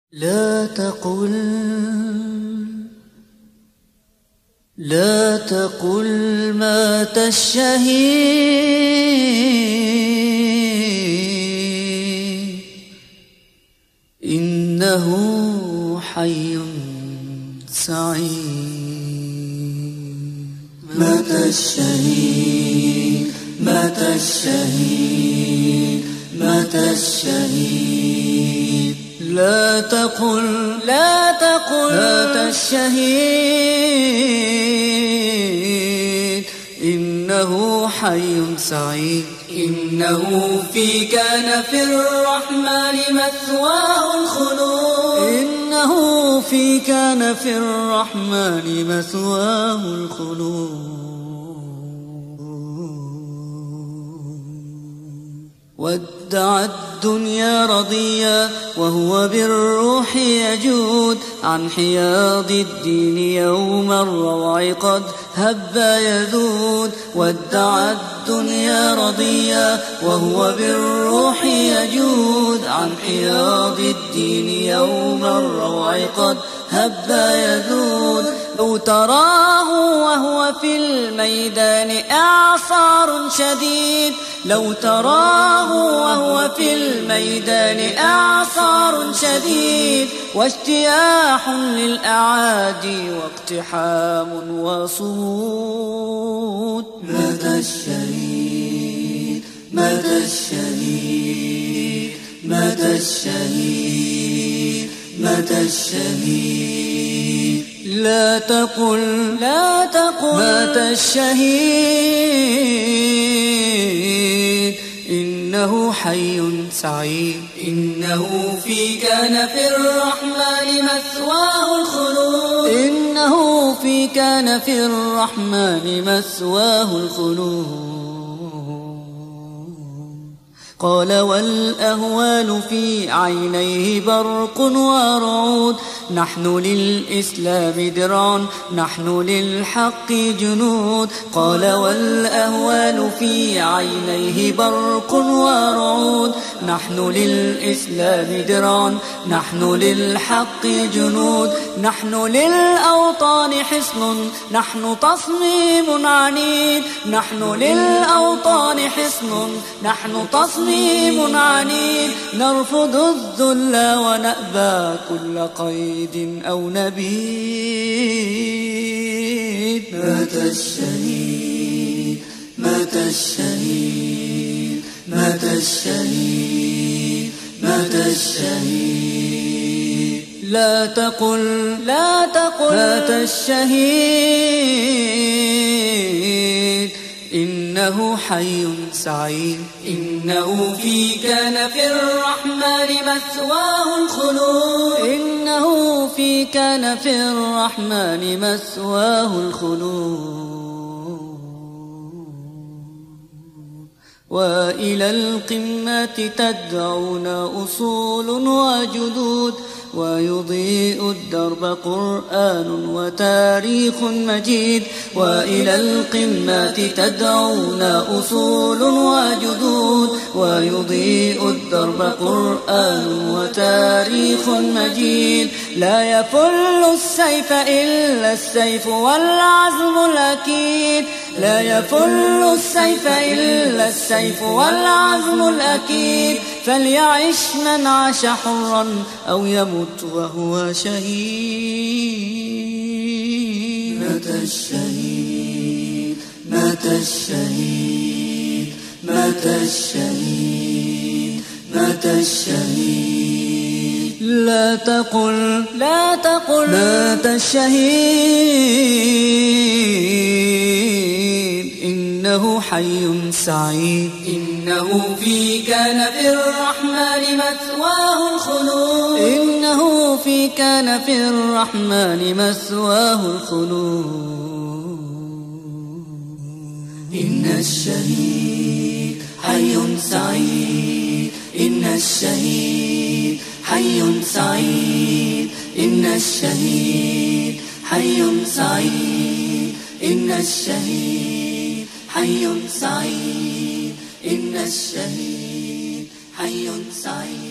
لا تقل مات الشهيد إنه حي سعيد. مات الشهيد مات الشهيد مات الشهيد. لا تقل مات الشهيد إنه حي سعيد. إنه فيك نفي الرحمن مثواه الخلود. إنه فيك نفي الرحمن مثواه الخلود. ودع الدنيا رضيا وهو بالروح يجود. عن حياض الدين يوم الروع قد هب يذود. ودع الدنيا رضيا وهو بالروح يجود. عن حياض الدين يوم الروع قد هب يذود. لو تراه وهو في الميدان إعصار شديد. لو تراه وهو في الميدان إعصار شديد. واجتياح للأعادي واقتحام وصمود. مات الشهيد مات الشهيد مات الشهيد مات الشهيد. لا تقل مات الشهيد إنه حي سعيد. إنه فيك نفي الرحمن مثواه الخلود. إنه فيك نفي الرحمن مثواه الخلود. قال والأهوال في عينيه برق ورعود. نحن للإسلام درع نحن للحق جنود. قال والأهوال في عينيه برق ورعود. نحن للإسلام درع نحن للحق جنود. نحن للأوطان حصن نحن تصميم عنيد. نحن للأوطان حصن نحن تصميم عنيد. نرفض الذل ونأبى كل قيد أو نبيد. مات الشهيد مات الشهيد مات الشهيد مات الشهيد. لا تقل مات الشهيد إنه حي سعيد. إنه فيك نفي الرحمن مثواه الخلود. إنه فيك نفي الرحمن مثواه الخلود. وإلى القمة تدعون أصول وجدود. ويضيء الدرب قرآن وتاريخ مجيد. وإلى القمة تدعون أصول وجدود. ويضيء الدرب قرآن وتاريخ مجيد. لا يفل السيف إلا السيف والعزم الأكيد. لا يفل السيف إلا السيف والعزم الأكيد. فليعش من عاش حرا أو يمت وهو شهيد. مات الشهيد مات الشهيد مات الشهيد مات الشهيد. لا تقل مات الشهيد إنه حي سعيد. إنه فيك نفي الرحمن مثواه الخلود. إنه فيك نفي الرحمن مثواه الخلود. إن الشهيد حي سعيد. إن الشهيد حي سعيد. إن الشهيد حي سعيد. إن الشهيد حي سعيد. إن الشهيد حي سعيد.